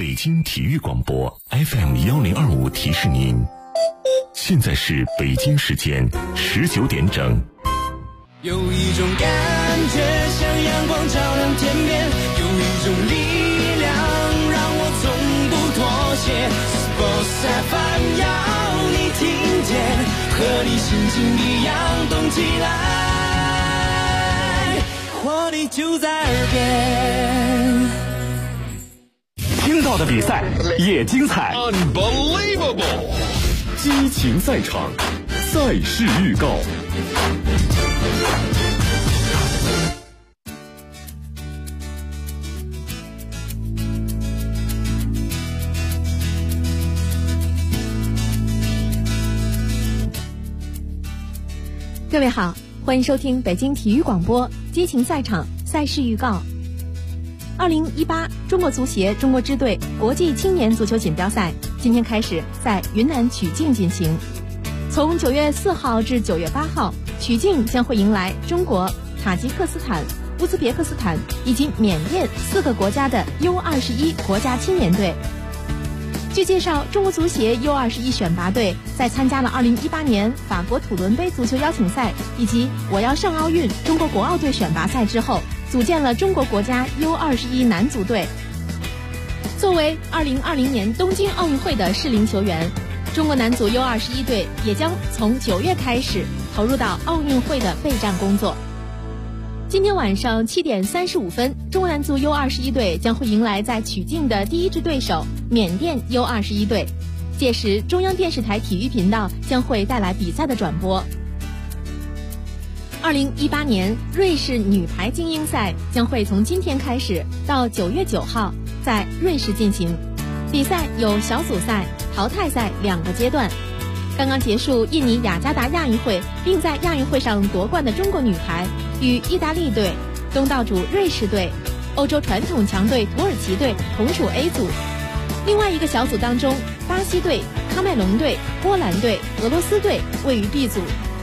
北京体育广播 FM1025提示您，现在是北京时间19点整。 有一种感觉像阳光照亮天边，有一种力量让我从不妥协。Sports FM 要你听见，和你心情一样动起来，活力就在耳边。 听到的比赛也精彩 Unbelievable 激情赛场，赛事预告。 各位好，欢迎收听北京体育广播激情赛场赛事预告。2018中国足协中国支队国际青年足球锦标赛今天开始在云南曲靖进行。从9月4号至9月8号，曲靖将会迎来中国、塔吉克斯坦、乌兹别克斯坦以及缅甸4个国家的 U21 国家青年队。据介绍，中国足协 U21 选拔队在参加了2018年法国土伦杯足球邀请赛以及我要上奥运中国国奥队选拔赛之后，组建了中国国家 U21 男足队。作为2020年东京奥运会的适龄球员，中国男足 U21 队也将从9月开始投入到奥运会的备战工作。今天晚上7点35分，中国男足 U21 队将会迎来在曲靖的第一支对手缅甸 U21 队，届时中央电视台体育频道将会带来比赛的转播。2018年瑞士女排精英赛将会从今天开始到9月9号在瑞士进行，比赛有小组赛、淘汰赛2个阶段。刚刚结束印尼雅加达亚运会并在亚运会上夺冠的中国女排与意大利队、东道主瑞士队、欧洲传统强队土耳其队同属 A 组。另外一个小组当中，巴西队、喀麦隆队、波兰队、俄罗斯队位于 B 组。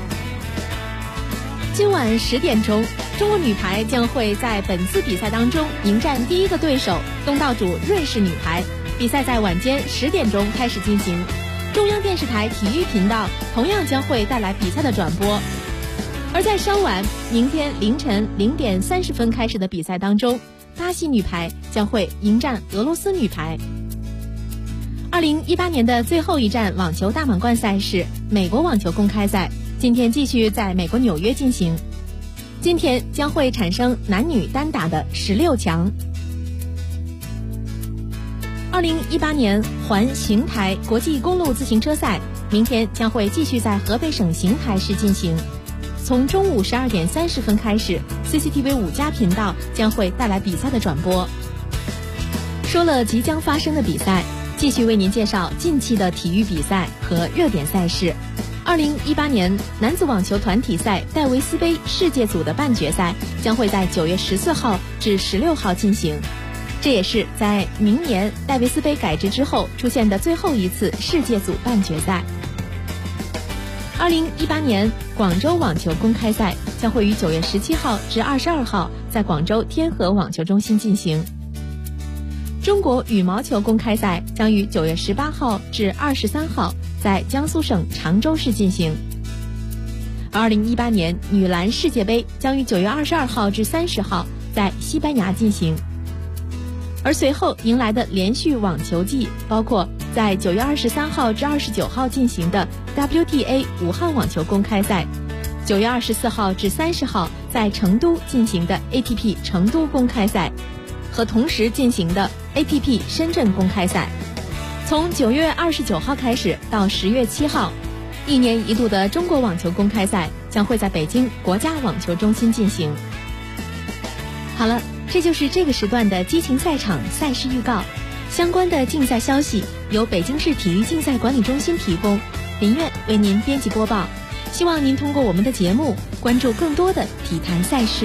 今晚10点钟，中国女排将会在本次比赛当中迎战第一个对手东道主瑞士女排，比赛在晚间10点钟开始进行。中央电视台体育频道同样将会带来比赛的转播。而在稍晚明天凌晨0点30分开始的比赛当中，巴西女排将会迎战俄罗斯女排。2018年的最后一站网球大满贯赛事美国网球公开赛今天继续在美国纽约进行，今天将会产生男女单打的16强。2018年环邢台国际公路自行车赛明天将会继续在河北省邢台市进行，从中午12点30分开始 CCTV 5+频道将会带来比赛的转播。说了即将发生的比赛，继续为您介绍近期的体育比赛和热点赛事。2018年男子网球团体赛戴维斯杯世界组的半决赛将会在9月14号至16号进行，这也是在明年戴维斯杯改制之后出现的最后一次世界组半决赛。2018年广州网球公开赛将会于9月17号至22号在广州天河网球中心进行。中国羽毛球公开赛将于9月18号至23号在江苏省常州市进行。2018年女篮世界杯将于9月22号至30号在西班牙进行。而随后迎来的连续网球季包括在9月23号至29号进行的 WTA 武汉网球公开赛，9月24号至30号在成都进行的 ATP 成都公开赛，和同时进行的 ATP 深圳公开赛。从9月29号开始到10月7号，一年一度的中国网球公开赛将会在北京国家网球中心进行。好了，这就是这个时段的激情赛场赛事预告。相关的竞赛消息由北京市体育竞赛管理中心提供，林苑为您编辑播报。希望您通过我们的节目关注更多的体坛赛事。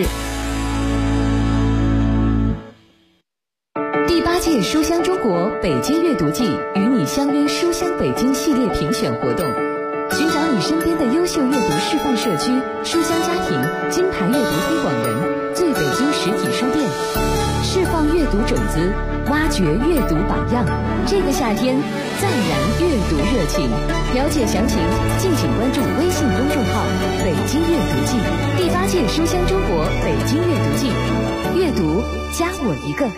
第8届书香中国北京阅读季与你相约书香北京系列评选活动，寻找你身边的优秀阅读示范社区、书香家庭、金牌阅读推广人、最北京实体书店，释放阅读读种子，挖掘阅读榜样。这个夏天再燃阅读热情。了解详情，敬请关注微信公众号“北京阅读季”第8届书香中国北京阅读季，阅读加我一个。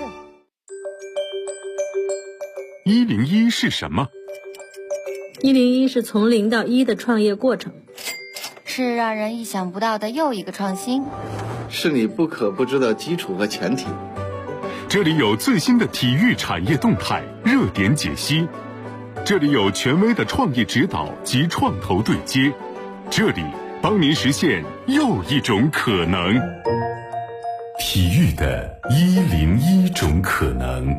101是什么 ？101是从0到1的创业过程， 是让人意想不到的又一个创新， 是你不可不知的基础和前提。 这里有最新的体育产业动态、热点解析，这里有权威的创业指导及创投对接，这里帮您实现又一种可能。 体育的101种可能。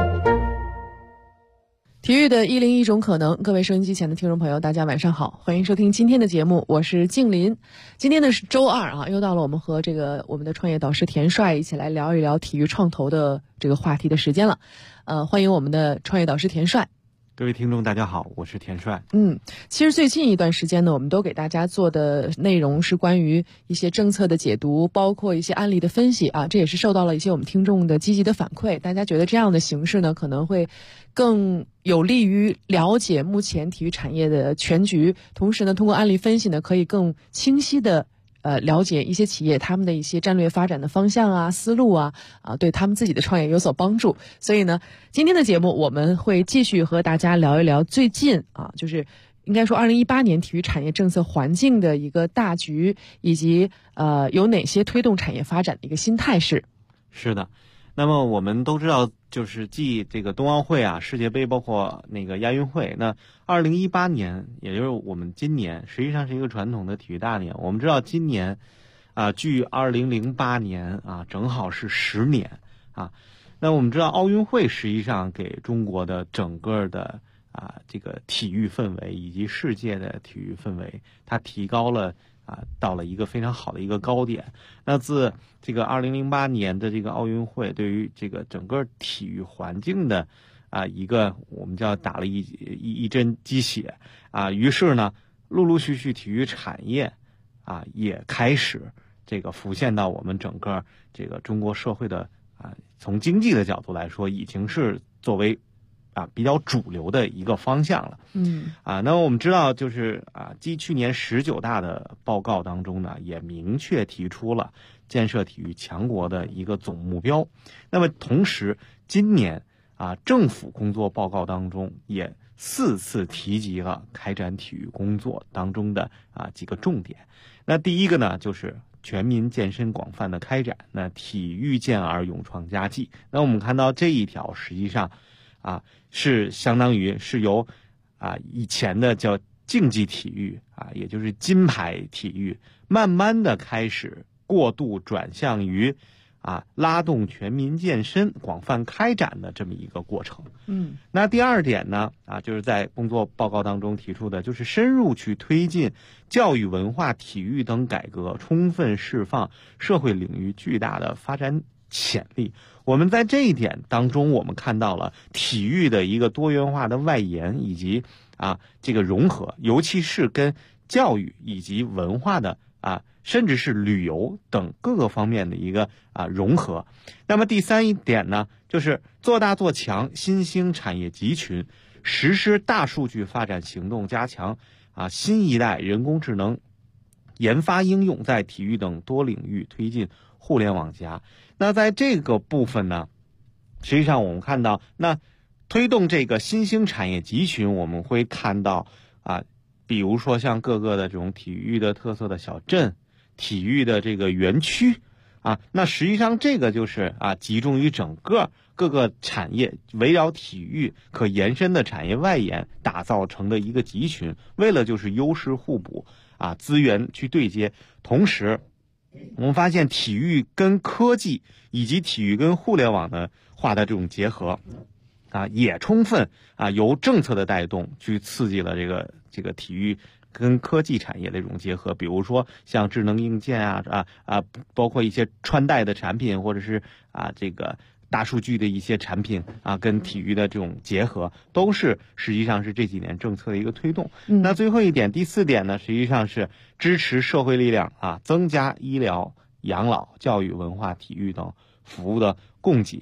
体育的101种可能，各位收音机前的听众朋友，大家晚上好，欢迎收听今天的节目，我是静林。今天呢是周二啊，又到了我们和我们的创业导师田帅一起来聊一聊体育创投的这个话题的时间了。欢迎我们的创业导师田帅。 各位听众大家好，我是田帅。 其实最近一段时间呢，我们都给大家做的内容是关于一些政策的解读，包括一些案例的分析啊，这也是受到了一些我们听众的积极的反馈，大家觉得这样的形式呢可能会更有利于了解目前体育产业的全局，同时呢通过案例分析呢可以更清晰的了解一些企业他们的一些战略发展的方向啊、思路啊，对他们自己的创业有所帮助。所以呢，今天的节目我们会继续和大家聊一聊最近就是应该说2018年体育产业政策环境的一个大局，以及有哪些推动产业发展的一个新态势。 是的，那么我们都知道，就是继这个冬奥会啊、世界杯，包括那个亚运会，那2018年，也就是我们今年，实际上是一个传统的体育大年。我们知道今年距2008年正好是10年啊。那我们知道奥运会实际上给中国的整个的这个体育氛围以及世界的体育氛围，它提高了到了一个非常好的一个高点。那自这个2008年的这个奥运会，对于这个整个体育环境的一个我们叫打了一针鸡血于是呢，陆陆续续体育产业也开始这个浮现到我们整个这个中国社会的从经济的角度来说，已经是作为比较主流的一个方向了。那我们知道就是继去年19大的报告当中呢，也明确提出了建设体育强国的一个总目标。那么同时今年政府工作报告当中也4次提及了开展体育工作当中的几个重点。那第一个呢，就是全民健身广泛的开展，那体育健儿勇创佳绩。那我们看到这一条实际上是相当于是由以前的叫竞技体育也就是金牌体育，慢慢的开始过渡转向于拉动全民健身广泛开展的这么一个过程。那第二点呢就是在工作报告当中提出的，就是深入去推进教育文化体育等改革，充分释放社会领域巨大的发展潜力。我们在这一点当中，我们看到了体育的一个多元化的外延，以及这个融合，尤其是跟教育以及文化的甚至是旅游等各个方面的一个融合。那么第三一点呢，就是做大做强新兴产业集群，实施大数据发展行动，加强新一代人工智能研发应用，在体育等多领域推进互联网加。那在这个部分呢，实际上我们看到，那推动这个新兴产业集群，我们会看到比如说像各个的这种体育的特色的小镇、体育的这个园区那实际上这个就是集中于整个各个产业，围绕体育可延伸的产业外延打造成的一个集群，为了就是优势互补资源去对接。同时我们发现体育跟科技以及体育跟互联网的化的这种结合也充分由政策的带动去刺激了这个体育跟科技产业的这种结合。比如说像智能硬件包括一些穿戴的产品，或者是这个大数据的一些产品跟体育的这种结合，都是实际上是这几年政策的一个推动。那最后一点，第4点呢，实际上是支持社会力量增加医疗、养老、教育、文化、体育等服务的供给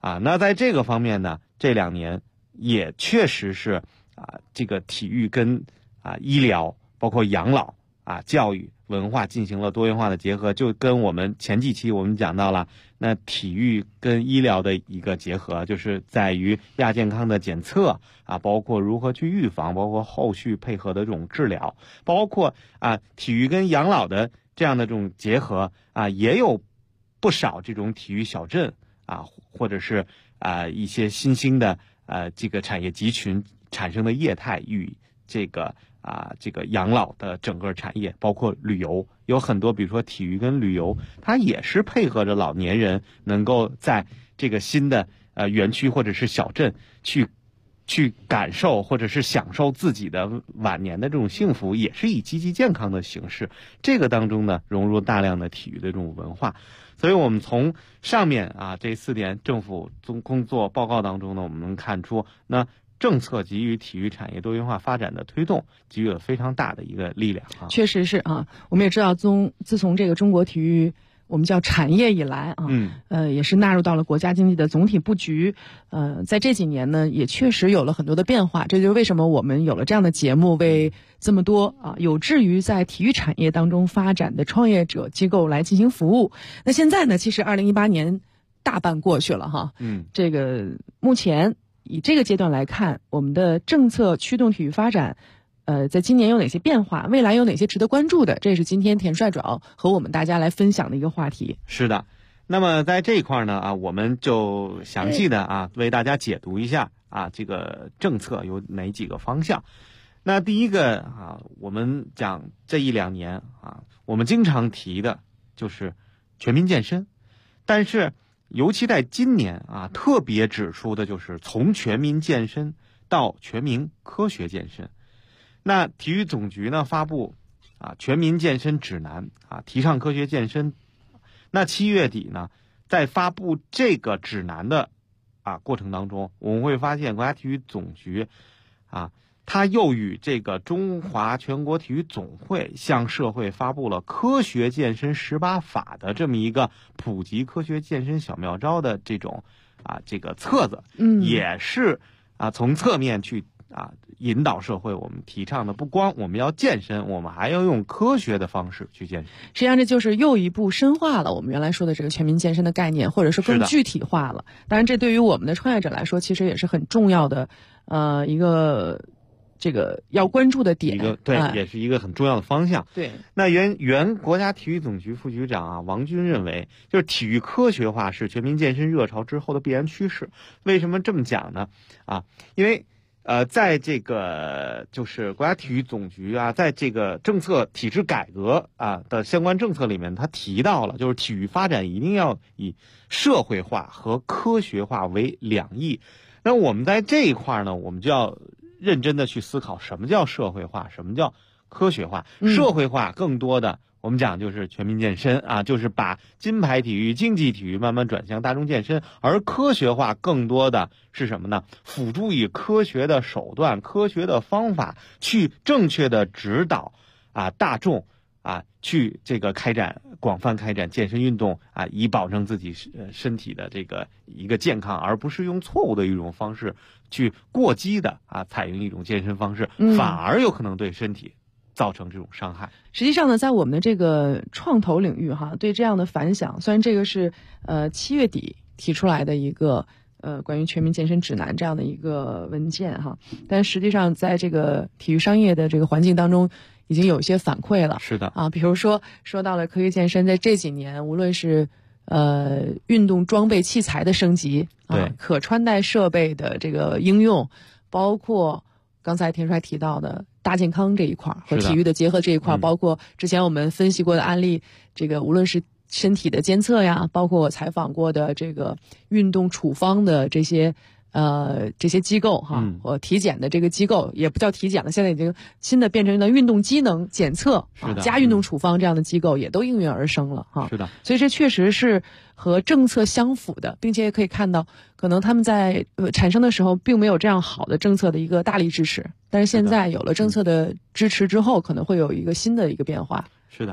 那在这个方面呢，这2年也确实是这个体育跟医疗包括养老教育文化进行了多元化的结合，就跟我们前几期我们讲到了，那体育跟医疗的一个结合，就是在于亚健康的检测包括如何去预防，包括后续配合的这种治疗，包括体育跟养老的这样的这种结合也有不少这种体育小镇或者是一些新兴的这个产业集群产生的业态与这个养老的整个产业，包括旅游，有很多比如说体育跟旅游，它也是配合着老年人能够在这个新的园区或者是小镇去感受或者是享受自己的晚年的这种幸福，也是以积极健康的形式，这个当中呢融入大量的体育的这种文化。所以我们从上面这4点政府工作报告当中呢，我们能看出那政策给予体育产业多元化发展的推动给予了非常大的一个力量确实是我们也知道自从这个中国体育我们叫产业以来也是纳入到了国家经济的总体布局。在这几年呢，也确实有了很多的变化。这就是为什么我们有了这样的节目，为这么多有志于在体育产业当中发展的创业者机构来进行服务。那现在呢，其实2018年大半过去了这个目前以这个阶段来看，我们的政策驱动体育发展在今年有哪些变化，未来有哪些值得关注的，这也是今天田帅主要和我们大家来分享的一个话题。 是的，那么在这一块呢我们就详细的为大家解读一下这个政策有哪几个方向。那第一个我们讲这1-2年我们经常提的就是全民健身，但是尤其在今年特别指出的就是从全民健身到全民科学健身。那体育总局呢发布全民健身指南提倡科学健身。那7月底呢，在发布这个指南的过程当中，我们会发现国家体育总局它又与这个中华全国体育总会向社会发布了科学健身18法的这么一个普及科学健身小妙招的这种这个册子，也是从侧面去引导社会，我们提倡的不光我们要健身，我们还要用科学的方式去健身。 实际上这就是又一步深化了我们原来说的这个全民健身的概念，或者说更具体化了。当然这对于我们的创业者来说其实也是很重要的一个这个要关注的点， 对，也是一个很重要的方向。 对， 那原国家体育总局副局长王军认为，就是体育科学化是全民健身热潮之后的必然趋势。为什么这么讲呢？因为在这个就是国家体育总局在这个政策体制改革的相关政策里面，他提到了就是体育发展一定要以社会化和科学化为2翼。那我们在这一块呢，我们就要认真的去思考什么叫社会化，什么叫科学化。社会化更多的我们讲就是全民健身就是把金牌体育、竞技体育慢慢转向大众健身。而科学化更多的是什么呢？辅助以科学的手段、科学的方法去正确的指导大众去这个广泛开展健身运动以保证自己身体的这个一个健康，而不是用错误的一种方式去过激的采用一种健身方式，反而有可能对身体造成这种伤害。 实际上呢，在我们的这个创投领域对这样的反响，虽然这个是7月底提出来的一个关于全民健身指南这样的一个文件但实际上在这个体育商业的这个环境当中已经有一些反馈了。 是的比如说到了科学健身，在这几年无论是运动装备器材的升级可穿戴设备的这个应用，包括刚才田帅提到的大健康这一块和体育的结合这一块，包括之前我们分析过的案例，这个无论是身体的监测呀，包括我采访过的这个运动处方的这些机构或体检的这个机构，也不叫体检了，现在已经新的变成了运动机能检测加运动处方这样的机构也都应运而生了是的， 所以这确实是和政策相符的，并且也可以看到可能他们在产生的时候并没有这样好的政策的一个大力支持，但是现在有了政策的支持之后可能会有一个新的一个变化。 是的，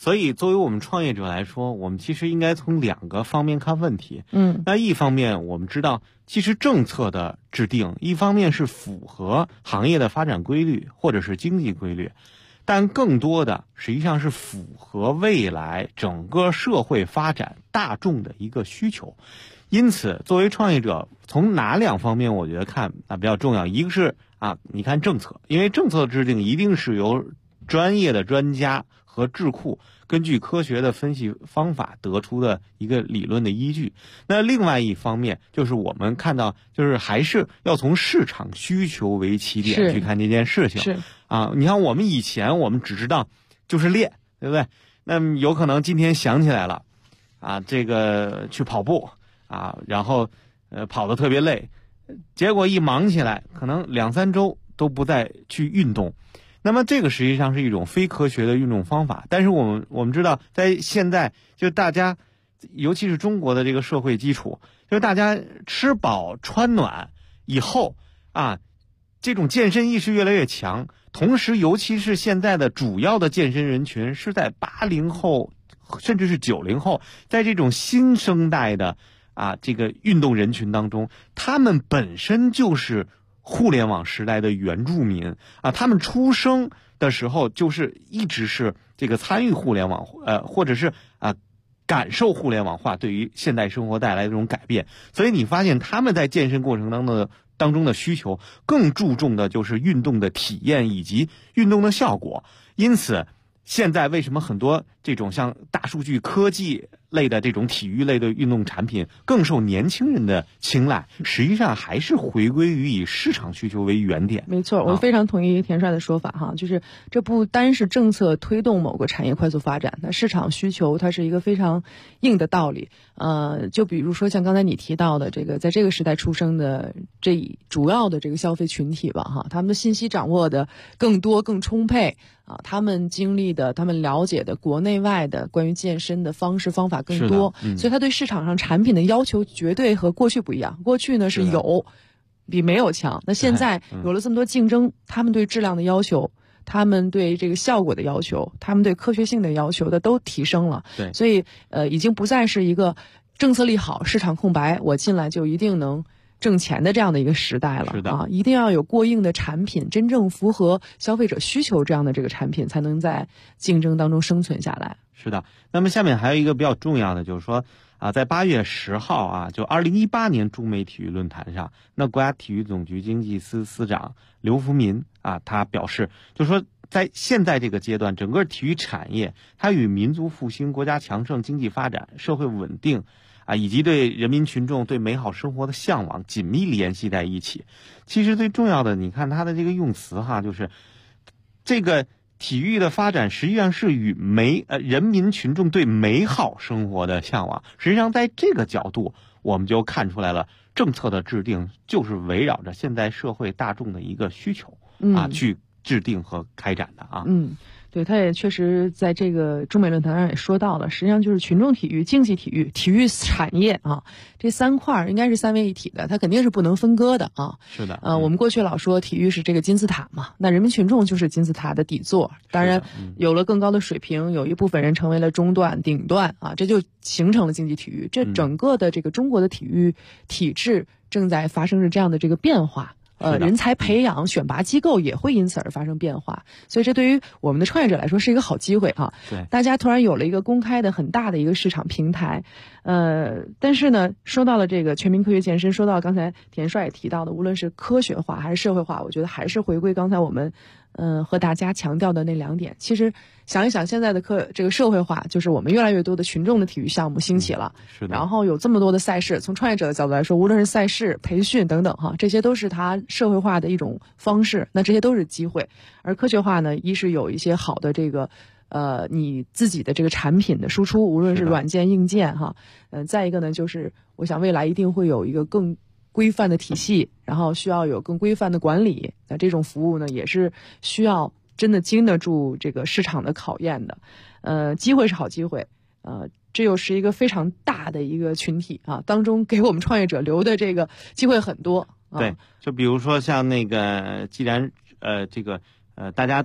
所以作为我们创业者来说，我们其实应该从2个方面看问题。那一方面我们知道，其实政策的制定，一方面是符合行业的发展规律或者是经济规律，但更多的实际上是符合未来整个社会发展大众的一个需求。因此作为创业者，从哪2方面我觉得看比较重要。一个是你看政策，因为政策制定一定是由专业的专家和智库根据科学的分析方法得出的一个理论的依据。那另外一方面就是我们看到，就是还是要从市场需求为起点去看这件事情。你看我们以前我们只知道就是练，对不对？那么有可能今天想起来了这个去跑步然后跑得特别累，结果一忙起来可能2-3周都不再去运动。那么这个实际上是一种非科学的运动方法。但是我们知道，在现在就大家尤其是中国的这个社会基础，就是大家吃饱穿暖以后这种健身意识越来越强，同时尤其是现在的主要的健身人群是在80后甚至是90后，在这种新生代的这个运动人群当中，他们本身就是互联网时代的原住民他们出生的时候就是一直是这个参与互联网或者是感受互联网化对于现代生活带来的这种改变。所以你发现他们在健身过程当中的需求更注重的就是运动的体验以及运动的效果。因此现在为什么很多这种像大数据科技类的这种体育类的运动产品更受年轻人的青睐，实际上还是回归于以市场需求为原点。 没错，我非常同意田帅的说法就是这不单是政策推动某个产业快速发展，那市场需求它是一个非常硬的道理。就比如说像刚才你提到的这个在这个时代出生的这主要的这个消费群体吧他们的信息掌握的更多更充沛他们经历的他们了解的国内外的关于健身的方式方法更多，所以他对市场上产品的要求绝对和过去不一样。过去呢是有比没有强，那现在有了这么多竞争，他们对质量的要求，他们对这个效果的要求，他们对科学性的要求的都提升了。所以已经不再是一个政策利好市场空白我进来就一定能挣钱的这样的一个时代了一定要有过硬的产品，真正符合消费者需求这样的这个产品才能在竞争当中生存下来。 是的。那么下面还有一个比较重要的，就是说在8月10号就2018年中美体育论坛上，那国家体育总局经济司司长刘福民他表示，就是说在现在这个阶段，整个体育产业它与民族复兴、国家强盛、经济发展、社会稳定以及对人民群众对美好生活的向往紧密联系在一起。其实最重要的，你看他的这个用词就是这个体育的发展实际上是与人民群众对美好生活的向往。实际上在这个角度我们就看出来了，政策的制定就是围绕着现在社会大众的一个需求去制定和开展的对，他也确实在这个中美论坛上也说到了，实际上就是群众体育、竞技体育、体育产业这3块应该是3位一体的，它肯定是不能分割的是的。 我们过去老说体育是这个金字塔嘛，那人民群众就是金字塔的底座。当然有了更高的水平，有一部分人成为了中段、顶段这就形成了竞技体育。这整个的这个中国的体育体制正在发生着这样的这个变化。人才培养选拔机构也会因此而发生变化，所以这对于我们的创业者来说是一个好机会对， 大家突然有了一个公开的很大的一个市场平台。但是呢，说到了这个全民科学健身，说到刚才田帅也提到的，无论是科学化还是社会化，我觉得还是回归刚才我们和大家强调的那2点。其实想一想，现在的这个社会化，就是我们越来越多的群众的体育项目兴起了， 是的。 然后有这么多的赛事，从创业者的角度来说，无论是赛事、培训等等这些都是它社会化的一种方式，那这些都是机会。而科学化呢，一是有一些好的这个你自己的这个产品的输出，无论是软件硬件再一个呢，就是我想未来一定会有一个更规范的体系，然后需要有更规范的管理，那这种服务呢也是需要真的经得住这个市场的考验的。机会是好机会，这又是一个非常大的一个群体当中给我们创业者留的这个机会很多。 对，就比如说像那个，既然大家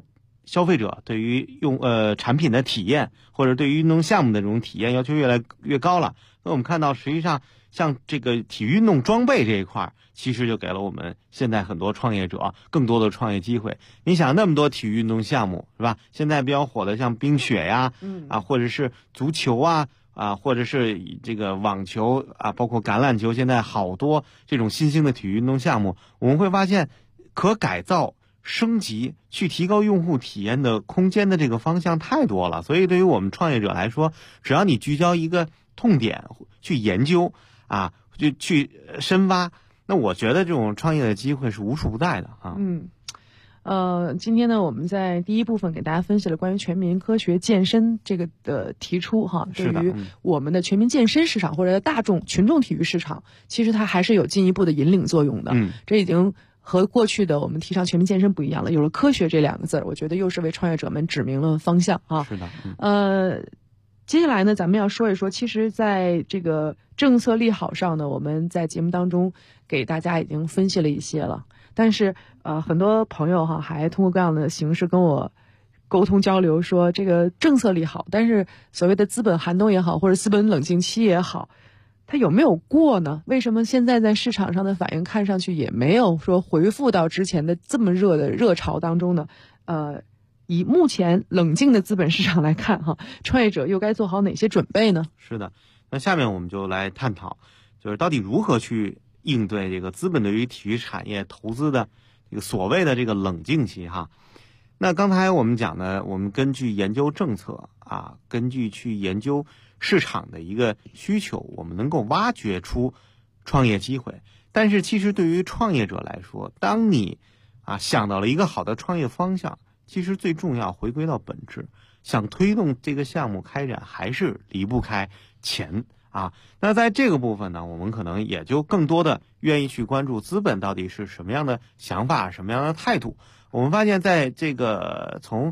消费者对于产品的体验，或者对于运动项目的这种体验要求越来越高了。那我们看到，实际上像这个体育运动装备这一块，其实就给了我们现在很多创业者更多的创业机会。你想那么多体育运动项目是吧？现在比较火的像冰雪呀，或者是足球啊，或者是这个网球啊，包括橄榄球，现在好多这种新兴的体育运动项目，我们会发现可改造、升级、去提高用户体验的空间的这个方向太多了。所以对于我们创业者来说，只要你聚焦一个痛点去研究就去深挖，那我觉得这种创业的机会是无处不在的今天呢，我们在第一部分给大家分析了关于全民科学健身这个的提出对于我们的全民健身市场或者大众群众体育市场，其实它还是有进一步的引领作用的。这已经和过去的我们提倡全民健身不一样了，有了科学这两个字，我觉得又是为创业者们指明了方向是的。 接下来呢，咱们要说一说，其实在这个政策利好上呢，我们在节目当中给大家已经分析了一些了。但是很多朋友还通过各样的形式跟我沟通交流，说这个政策利好，但是所谓的资本寒冬也好，或者资本冷静期也好，它有没有过呢？为什么现在在市场上的反应看上去也没有说回复到之前的这么热的热潮当中呢？以目前冷静的资本市场来看创业者又该做好哪些准备呢？ 是的，那下面我们就来探讨，就是到底如何去应对这个资本对于体育产业投资的这个所谓的这个冷静期那刚才我们讲的，我们根据研究政策根据去研究市场的一个需求，我们能够挖掘出创业机会。但是其实对于创业者来说，当你想到了一个好的创业方向，其实最重要回归到本质，想推动这个项目开展，还是离不开钱那在这个部分呢，我们可能也就更多的愿意去关注资本到底是什么样的想法，什么样的态度。我们发现在这个从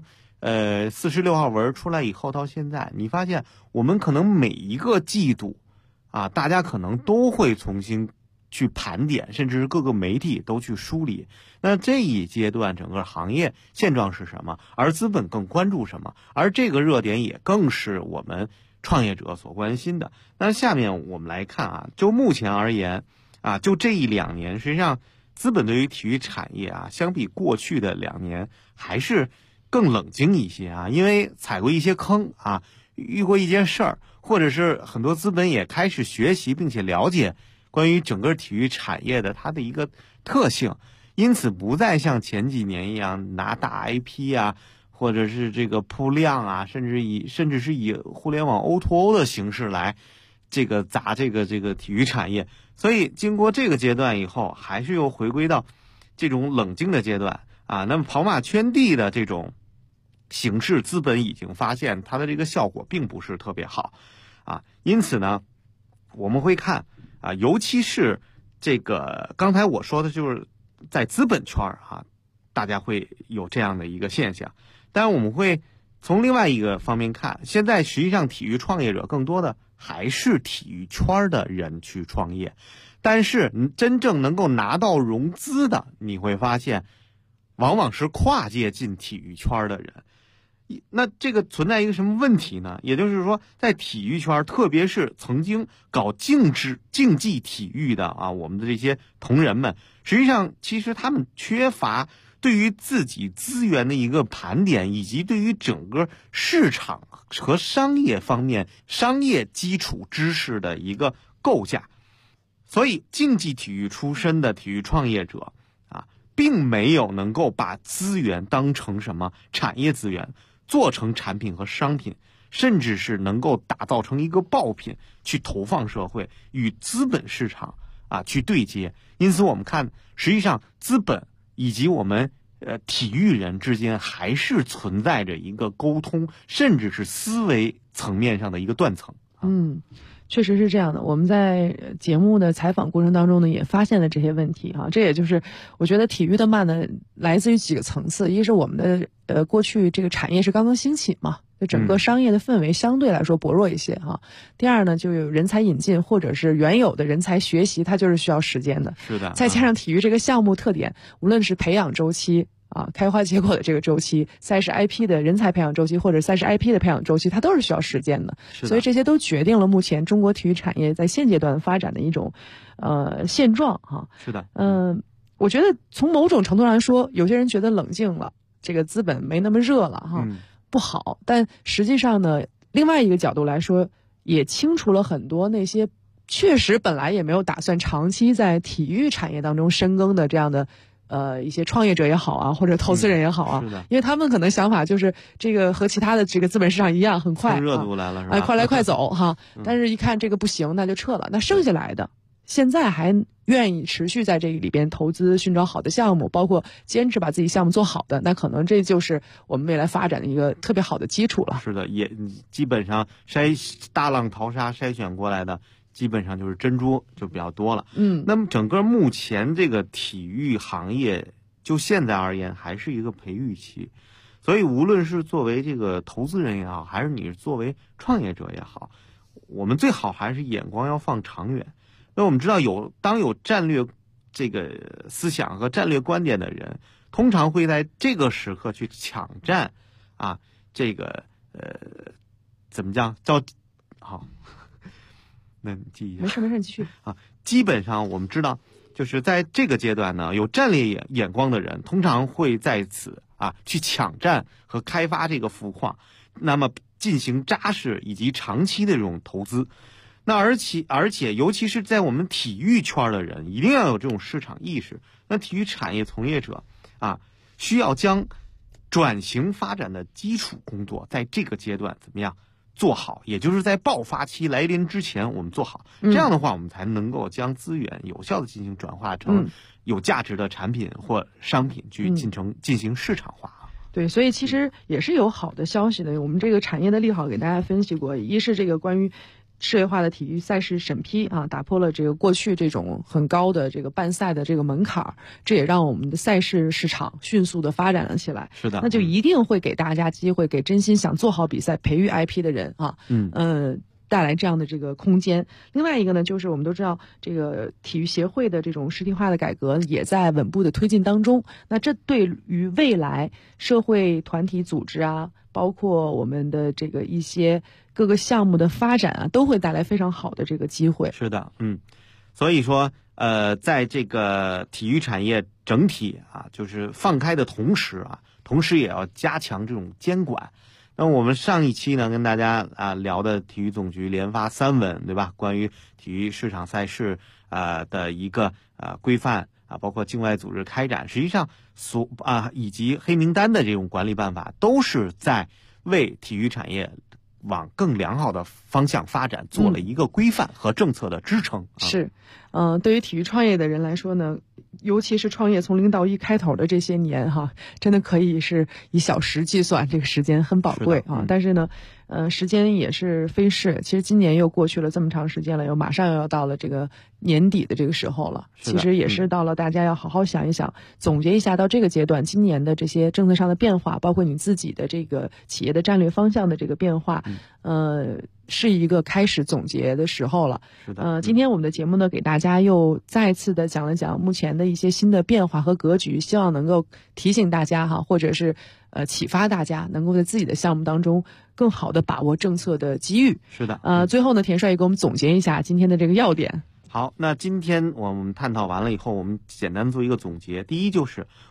46号文出来以后到现在，你发现我们可能每一个季度大家可能都会重新去盘点，甚至是各个媒体都去梳理，那这一阶段整个行业现状是什么，而资本更关注什么，而这个热点也更是我们创业者所关心的。那下面我们来看就目前而言就这1-2年，实际上资本对于体育产业相比过去的2年还是更冷静一些因为踩过一些坑遇过一件事儿，或者是很多资本也开始学习并且了解关于整个体育产业的它的一个特性，因此不再像前几年一样拿大 IP 或者是这个铺量甚至是以互联网 O2O 的形式来这个砸这个体育产业。所以经过这个阶段以后，还是又回归到这种冷静的阶段那么跑马圈地的这种形式，资本已经发现它的这个效果并不是特别好因此呢，我们会看尤其是这个刚才我说的，就是在资本圈大家会有这样的一个现象。但我们会从另外一个方面看，现在实际上体育创业者更多的还是体育圈的人去创业，但是真正能够拿到融资的，你会发现往往是跨界进体育圈的人。那这个存在一个什么问题呢？也就是说，在体育圈，特别是曾经搞竞技体育的我们的这些同仁们，实际上其实他们缺乏对于自己资源的一个盘点，以及对于整个市场和商业方面商业基础知识的一个构架。所以竞技体育出身的体育创业者并没有能够把资源当成什么产业资源，做成产品和商品，甚至是能够打造成一个爆品去投放社会，与资本市场去对接。因此我们看，实际上资本以及我们体育人之间还是存在着一个沟通，甚至是思维层面上的一个断层。 确实是这样的。我们在节目的采访过程当中呢，也发现了这些问题这也就是我觉得体育的慢呢，来自于几个层次。一是我们的过去这个产业是刚刚兴起嘛，就整个商业的氛围相对来说薄弱一些第二呢，就有人才引进或者是原有的人才学习，它就是需要时间的。 是的。 再加上体育这个项目特点，无论是培养周期啊，开花结果的这个周期，赛事 IP 的人才培养周期或者赛事 IP 的培养周期，它都是需要时间的。所以这些都决定了目前中国体育产业在现阶段发展的一种现状哈。 是的。 我觉得从某种程度上来说，有些人觉得冷静了，这个资本没那么热了哈，不好。但实际上呢，另外一个角度来说，也清除了很多那些确实本来也没有打算长期在体育产业当中深耕的这样的一些创业者也好啊，或者投资人也好啊， 是的， 因为他们可能想法就是这个和其他的这个资本市场一样，很快热度来了是吧？ 快来快走哈。但是一看这个不行，那就撤了。那剩下来的，现在还愿意持续在这个里边投资，寻找好的项目，包括坚持把自己项目做好的，那可能这就是我们未来发展的一个特别好的基础了。 是的，也基本上大浪淘沙筛选过来的，基本上就是珍珠就比较多了。那么整个目前这个体育行业，就现在而言，还是一个培育期。所以无论是作为这个投资人也好，还是你作为创业者也好，我们最好还是眼光要放长远。那我们知道当有战略这个思想和战略观点的人，通常会在这个时刻去抢占啊，这个怎么讲叫好？那你记一下。 没事，你继续啊。基本上我们知道，就是在这个阶段呢，有战略眼光的人通常会在此去抢占和开发这个富矿，那么进行扎实以及长期的这种投资。那而且尤其是在我们体育圈的人，一定要有这种市场意识。那体育产业从业者需要将转型发展的基础工作在这个阶段怎么样做好，也就是在爆发期来临之前我们做好。这样的话，我们才能够将资源有效的进行转化成有价值的产品或商品去进行市场化。 对，所以其实也是有好的消息的。我们这个产业的利好给大家分析过，一是这个关于世界化的体育赛事审批打破了这个过去这种很高的这个办赛的这个门槛，这也让我们的赛事市场迅速的发展了起来。 是的， 那就一定会给大家机会，给真心想做好比赛、培育 IP 的人带来这样的这个空间。另外一个呢，就是我们都知道这个体育协会的这种实体化的改革也在稳步的推进当中。那这对于未来社会团体组织包括我们的这个一些各个项目的发展都会带来非常好的这个机会。 是的，所以说在这个体育产业整体就是放开的同时也要加强这种监管。那我们上一期呢跟大家聊的体育总局联发3稳，对吧？关于体育市场赛事的一个规范包括境外组织开展，实际上以及黑名单的这种管理办法，都是在为体育产业往更良好的方向发展做了一个规范和政策的支撑。 是，对于体育创业的人来说呢，尤其是创业从0到1开头的这些年真的可以是以小时计算，这个时间很宝贵但是呢时间也是飞逝，其实今年又过去了这么长时间了，又马上要到了这个年底的这个时候了。其实也是到了大家要好好想一想，总结一下到这个阶段今年的这些政策上的变化，包括你自己的这个企业的战略方向的这个变化，是一个开始总结的时候了。 是的， 今天我们的节目呢，给大家又再次的讲了讲目前的一些新的变化和格局，希望能够提醒大家或者是启发大家，能够在自己的项目当中更好的把握政策的机遇。 是的， 最后呢，田帅也给我们总结一下今天的这个要点。 好，那今天我们探讨完了以后，我们简单做一个总结。第一，就是